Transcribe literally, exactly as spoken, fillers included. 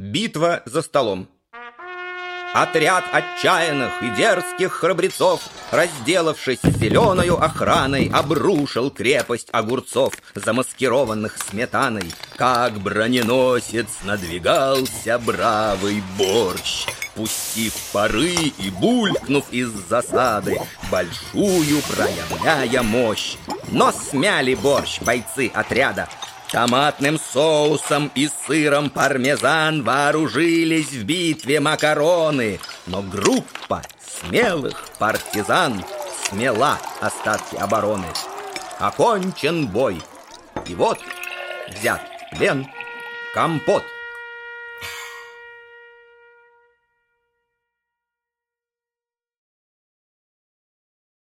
Битва за столом. Отряд отчаянных и дерзких храбрецов, разделавшись с зеленою охраной, обрушил крепость огурцов, замаскированных сметаной. Как броненосец надвигался бравый Борщ, пустив пары и булькнув из засады, большую проявляя мощь. Но смяли Борщ бойцы отряда. Томатным соусом и сыром пармезан вооружились в битве макароны. Но группа смелых партизан смела остатки обороны. Окончен бой. И вот взят в плен Компот.